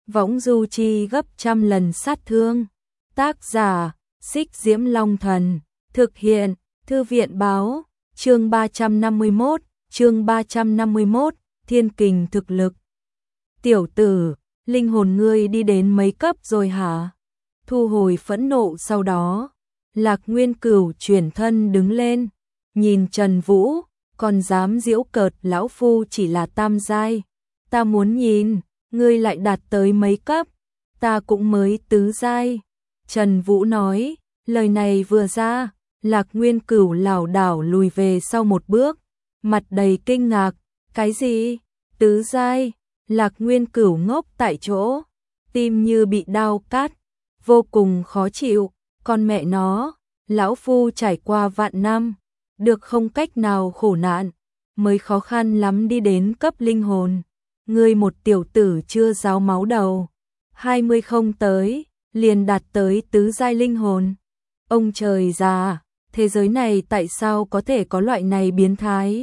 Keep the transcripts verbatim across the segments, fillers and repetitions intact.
võng du chi gấp trăm lần sát thương. Tác giả, Xích Diễm Long Thần. Thực hiện, Thư viện báo. Chương ba trăm năm mươi mốt, chương ba trăm năm mươi mốt, thiên kình thực lực. Tiểu tử, linh hồn ngươi đi đến mấy cấp rồi hả? Thu hồi phẫn nộ sau đó, Lạc Nguyên Cửu chuyển thân đứng lên, nhìn Trần Vũ, còn dám giễu cợt lão phu chỉ là tam giai. Ta muốn nhìn, ngươi lại đạt tới mấy cấp, ta cũng mới tứ giai. Trần Vũ nói, lời này vừa ra, Lạc Nguyên Cửu lảo đảo lùi về sau một bước, mặt đầy kinh ngạc, cái gì? Tứ giai? Lạc Nguyên Cửu ngốc tại chỗ, tim như bị đao cắt, vô cùng khó chịu, con mẹ nó, lão phu trải qua vạn năm, được không cách nào khổ nạn, mới khó khăn lắm đi đến cấp linh hồn. Ngươi một tiểu tử chưa ráo máu đầu, hai mươi không tới, liền đạt tới tứ giai linh hồn. Ông trời già, thế giới này tại sao có thể có loại này biến thái?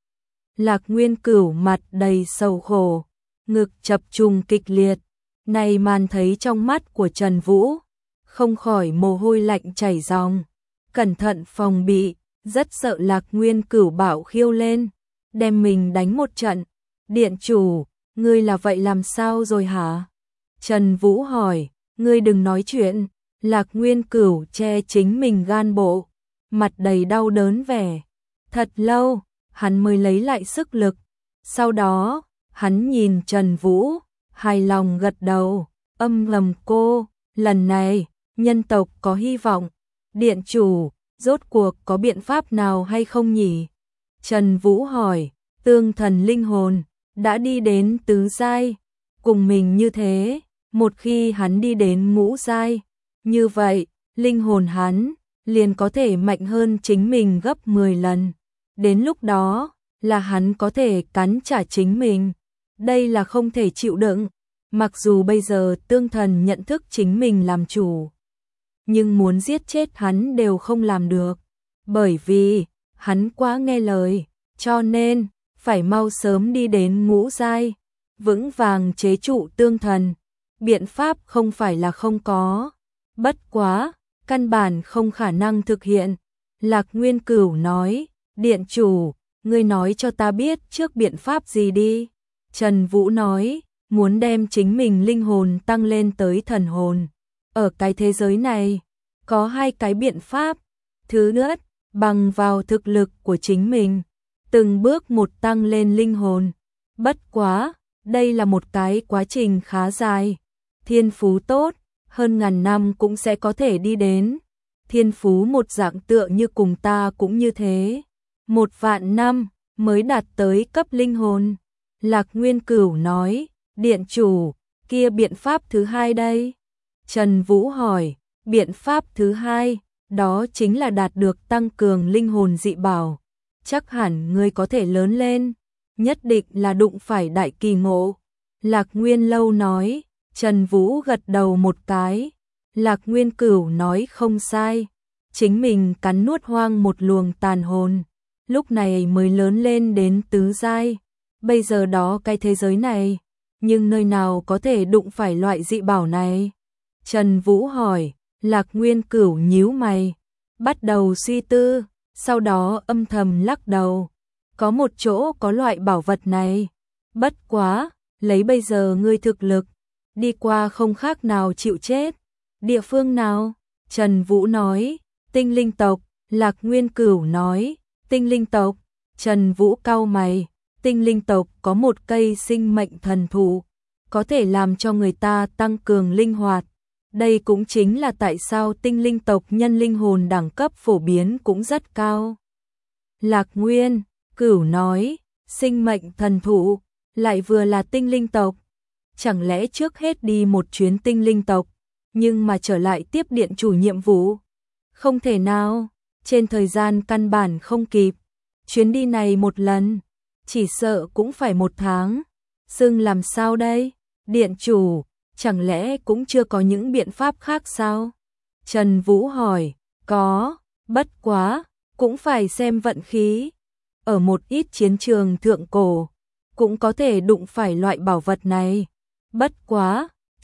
Lạc Nguyên Cửu mặt đầy sầu khổ, ngực chập trùng kịch liệt, này màn thấy trong mắt của Trần Vũ, không khỏi mồ hôi lạnh chảy ròng, cẩn thận phòng bị, rất sợ Lạc Nguyên Cửu bạo khiêu lên, đem mình đánh một trận. Điện chủ, ngươi là vậy làm sao rồi hả? Trần Vũ hỏi, ngươi đừng nói chuyện. Lạc Nguyên Cửu che chính mình gan bộ, mặt đầy đau đớn vẻ. Thật lâu, hắn mới lấy lại sức lực. Sau đó, hắn nhìn Trần Vũ, hài lòng gật đầu, âm ngầm cô, lần này, nhân tộc có hy vọng. Điện chủ, rốt cuộc có biện pháp nào hay không nhỉ? Trần Vũ hỏi, tương thần linh hồn, đã đi đến tứ giai, cùng mình như thế, một khi hắn đi đến ngũ giai, như vậy, linh hồn hắn liền có thể mạnh hơn chính mình gấp mười lần. Đến lúc đó, là hắn có thể cắn trả chính mình. Đây là không thể chịu đựng. Mặc dù bây giờ tương thần nhận thức chính mình làm chủ, nhưng muốn giết chết hắn đều không làm được. Bởi vì, hắn quá nghe lời, cho nên, phải mau sớm đi đến ngũ giai, vững vàng chế trụ tương thần. Biện pháp không phải là không có. Bất quá, căn bản không khả năng thực hiện. Lạc Nguyên Cửu nói, điện chủ, ngươi nói cho ta biết trước biện pháp gì đi. Trần Vũ nói, muốn đem chính mình linh hồn tăng lên tới thần hồn. Ở cái thế giới này, có hai cái biện pháp. Thứ nhất, bằng vào thực lực của chính mình, từng bước một tăng lên linh hồn. Bất quá, đây là một cái quá trình khá dài. Thiên phú tốt, hơn ngàn năm cũng sẽ có thể đi đến. Thiên phú một dạng tựa như cùng ta cũng như thế. Một vạn năm mới đạt tới cấp linh hồn. Lạc Nguyên Cửu nói, điện chủ, kia biện pháp thứ hai đây. Trần Vũ hỏi, biện pháp thứ hai, đó chính là đạt được tăng cường linh hồn dị bảo. Chắc hẳn ngươi có thể lớn lên, nhất định là đụng phải đại kỳ ngộ. Lạc Nguyên Lâu nói. Trần Vũ gật đầu một cái. Lạc Nguyên Cửu nói không sai. Chính mình cắn nuốt hoang một luồng tàn hồn, lúc này mới lớn lên đến tứ giai. Bây giờ đó cái thế giới này, nhưng nơi nào có thể đụng phải loại dị bảo này? Trần Vũ hỏi. Lạc Nguyên Cửu nhíu mày, bắt đầu suy tư, sau đó âm thầm lắc đầu. Có một chỗ có loại bảo vật này. Bất quá, lấy bây giờ ngươi thực lực, đi qua không khác nào chịu chết. Địa phương nào? Trần Vũ nói, tinh linh tộc. Lạc Nguyên Cửu nói, tinh linh tộc. Trần Vũ cau mày, tinh linh tộc có một cây sinh mệnh thần thụ, có thể làm cho người ta tăng cường linh hoạt. Đây cũng chính là tại sao tinh linh tộc nhân linh hồn đẳng cấp phổ biến cũng rất cao. Lạc Nguyên Cửu nói, sinh mệnh thần thụ, lại vừa là tinh linh tộc. Chẳng lẽ trước hết đi một chuyến tinh linh tộc, nhưng mà trở lại tiếp điện chủ nhiệm vụ? Không thể nào, trên thời gian căn bản không kịp. Chuyến đi này một lần, chỉ sợ cũng phải một tháng. Xưng làm sao đây? Điện chủ, chẳng lẽ cũng chưa có những biện pháp khác sao? Trần Vũ hỏi, có, bất quá, cũng phải xem vận khí. Ở một ít chiến trường thượng cổ, cũng có thể đụng phải loại bảo vật này. Bất quá,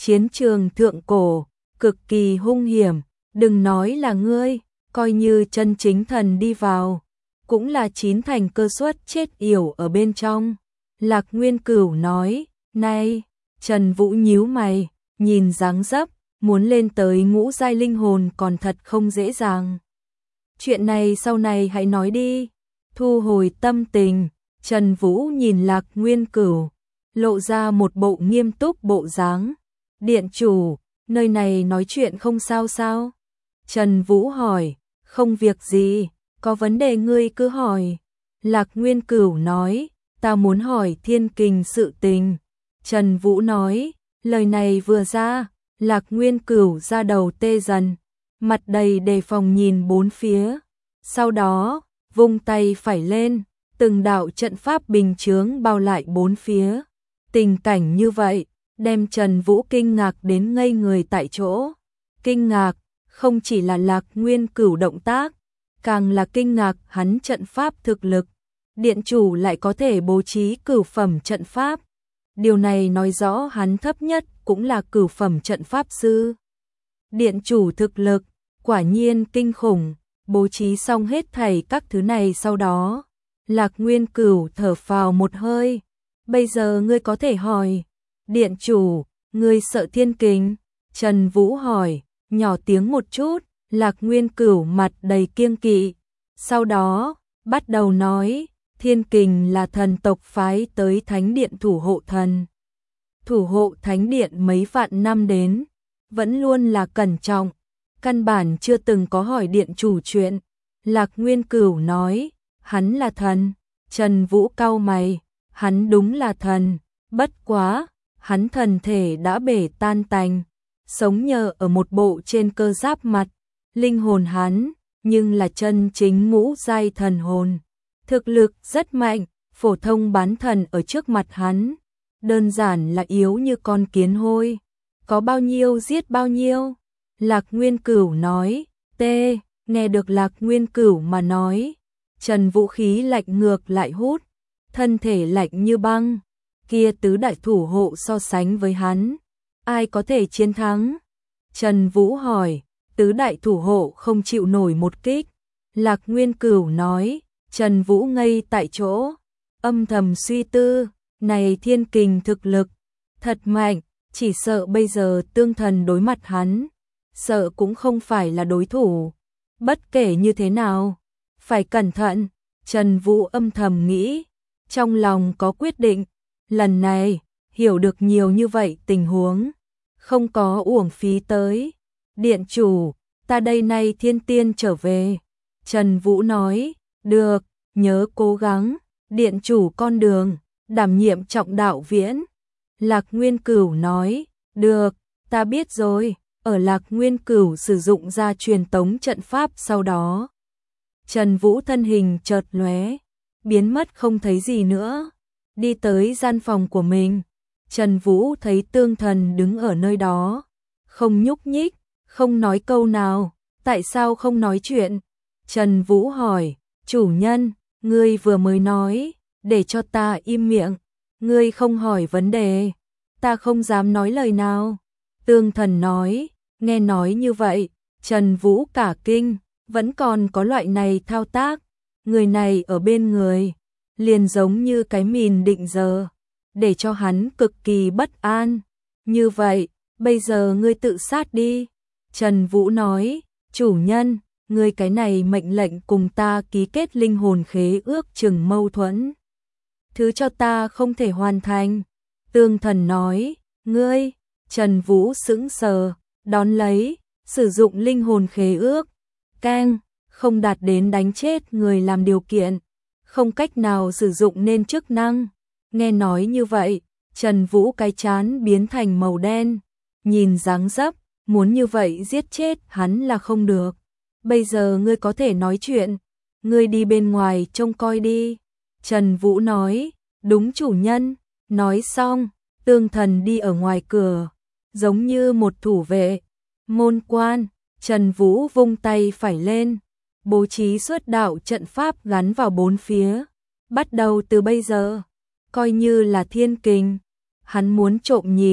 chiến trường thượng cổ, cực kỳ hung hiểm, đừng nói là ngươi, coi như chân chính thần đi vào, cũng là chín thành cơ suất chết yểu ở bên trong. Lạc Nguyên Cửu nói, này, Trần Vũ nhíu mày, nhìn dáng dấp, muốn lên tới ngũ giai linh hồn còn thật không dễ dàng. Chuyện này sau này hãy nói đi. Thu hồi tâm tình, Trần Vũ nhìn Lạc Nguyên Cửu, lộ ra một bộ nghiêm túc bộ dáng. Điện chủ, nơi này nói chuyện không sao sao? Trần Vũ hỏi, không việc gì, có vấn đề ngươi cứ hỏi. Lạc Nguyên Cửu nói, ta muốn hỏi Thiên Kình sự tình. Trần Vũ nói, lời này vừa ra, Lạc Nguyên Cửu ra đầu tê dần, mặt đầy đề phòng nhìn bốn phía. Sau đó, vung tay phải lên, từng đạo trận pháp bình chướng bao lại bốn phía. Tình cảnh như vậy, đem Trần Vũ kinh ngạc đến ngây người tại chỗ. Kinh ngạc, không chỉ là Lạc Nguyên Cửu động tác, càng là kinh ngạc hắn trận pháp thực lực. Điện chủ lại có thể bố trí cửu phẩm trận pháp. Điều này nói rõ hắn thấp nhất cũng là cửu phẩm trận pháp sư. Điện chủ thực lực, quả nhiên kinh khủng, bố trí xong hết thảy các thứ này sau đó. Lạc Nguyên Cửu thở phào một hơi. Bây giờ ngươi có thể hỏi. Điện chủ, ngươi sợ Thiên Kình? Trần Vũ hỏi, nhỏ tiếng một chút. Lạc Nguyên Cửu mặt đầy kiêng kỵ. Sau đó, bắt đầu nói, Thiên Kình là thần tộc phái tới Thánh Điện thủ hộ thần. Thủ hộ Thánh Điện mấy vạn năm đến, vẫn luôn là cẩn trọng, căn bản chưa từng có hỏi điện chủ chuyện. Lạc Nguyên Cửu nói, hắn là thần. Trần Vũ cau mày, hắn đúng là thần, bất quá, hắn thần thể đã bể tan tành, sống nhờ ở một bộ trên cơ giáp mặt, linh hồn hắn, nhưng là chân chính ngũ giai thần hồn. Thực lực rất mạnh, phổ thông bán thần ở trước mặt hắn, đơn giản là yếu như con kiến hôi, có bao nhiêu giết bao nhiêu. Lạc Nguyên Cửu nói, tê, nghe được Lạc Nguyên Cửu mà nói, Trần Vũ khí lạnh ngược lại hút, thân thể lạnh như băng, kia tứ đại thủ hộ so sánh với hắn, ai có thể chiến thắng? Trần Vũ hỏi, tứ đại thủ hộ không chịu nổi một kích. Lạc Nguyên Cửu nói, Trần Vũ ngây tại chỗ, âm thầm suy tư, này Thiên Kình thực lực, thật mạnh, chỉ sợ bây giờ tương thần đối mặt hắn, sợ cũng không phải là đối thủ. Bất kể như thế nào, phải cẩn thận, Trần Vũ âm thầm nghĩ, trong lòng có quyết định, lần này, hiểu được nhiều như vậy tình huống, không có uổng phí tới. Điện chủ, ta đây nay thiên tiên trở về. Trần Vũ nói, được, nhớ cố gắng, điện chủ con đường, đảm nhiệm trọng đạo viễn. Lạc Nguyên Cửu nói, được, ta biết rồi. Ở Lạc Nguyên Cửu sử dụng ra truyền tống trận pháp sau đó, Trần Vũ thân hình chợt lóe, biến mất không thấy gì nữa. Đi tới gian phòng của mình, Trần Vũ thấy Tương Thần đứng ở nơi đó, không nhúc nhích, không nói câu nào. Tại sao không nói chuyện? Trần Vũ hỏi, chủ nhân, ngươi vừa mới nói, để cho ta im miệng, ngươi không hỏi vấn đề, ta không dám nói lời nào. Tương Thần nói, nghe nói như vậy, Trần Vũ cả kinh, vẫn còn có loại này thao tác, người này ở bên người, liền giống như cái mìn định giờ, để cho hắn cực kỳ bất an. Như vậy, bây giờ ngươi tự sát đi. Trần Vũ nói, chủ nhân, ngươi cái này mệnh lệnh cùng ta ký kết linh hồn khế ước chừng mâu thuẫn, thứ cho ta không thể hoàn thành. Tương Thần nói, ngươi, Trần Vũ sững sờ, đón lấy, sử dụng linh hồn khế ước, cang, không đạt đến đánh chết người làm điều kiện, không cách nào sử dụng nên chức năng. Nghe nói như vậy, Trần Vũ cái chán biến thành màu đen, nhìn dáng dấp, muốn như vậy giết chết hắn là không được. Bây giờ ngươi có thể nói chuyện, ngươi đi bên ngoài trông coi đi. Trần Vũ nói, đúng chủ nhân. Nói xong, Tương Thần đi ở ngoài cửa, giống như một thủ vệ. Môn quan, Trần Vũ vung tay phải lên, bố trí xuất đạo trận pháp gắn vào bốn phía. Bắt đầu từ bây giờ, coi như là Thiên Kình, hắn muốn trộm nhìn,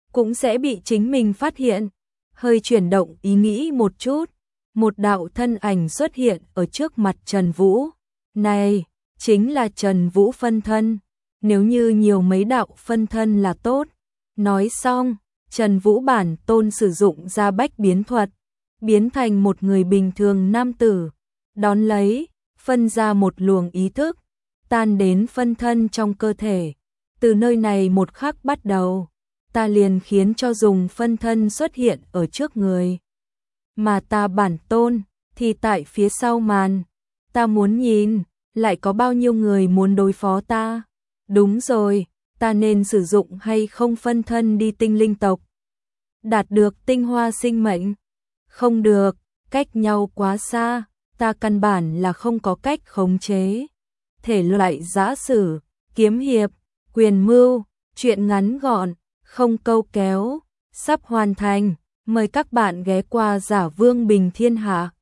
cũng sẽ bị chính mình phát hiện. Hơi chuyển động ý nghĩ một chút, một đạo thân ảnh xuất hiện ở trước mặt Trần Vũ. Này, chính là Trần Vũ phân thân, nếu như nhiều mấy đạo phân thân là tốt. Nói xong, Trần Vũ bản tôn sử dụng ra bách biến thuật, biến thành một người bình thường nam tử, đón lấy, phân ra một luồng ý thức, tan đến phân thân trong cơ thể. Từ nơi này một khắc bắt đầu, ta liền khiến cho dùng phân thân xuất hiện ở trước người. Mà ta bản tôn, thì tại phía sau màn. Ta muốn nhìn, lại có bao nhiêu người muốn đối phó ta. Đúng rồi, ta nên sử dụng hay không phân thân đi tinh linh tộc. Đạt được tinh hoa sinh mệnh. Không được, cách nhau quá xa, ta căn bản là không có cách khống chế. Thể loại giã sử, kiếm hiệp, quyền mưu, truyện ngắn gọn, không câu kéo, sắp hoàn thành. Mời các bạn ghé qua Giả Vương Bình Thiên Hạ.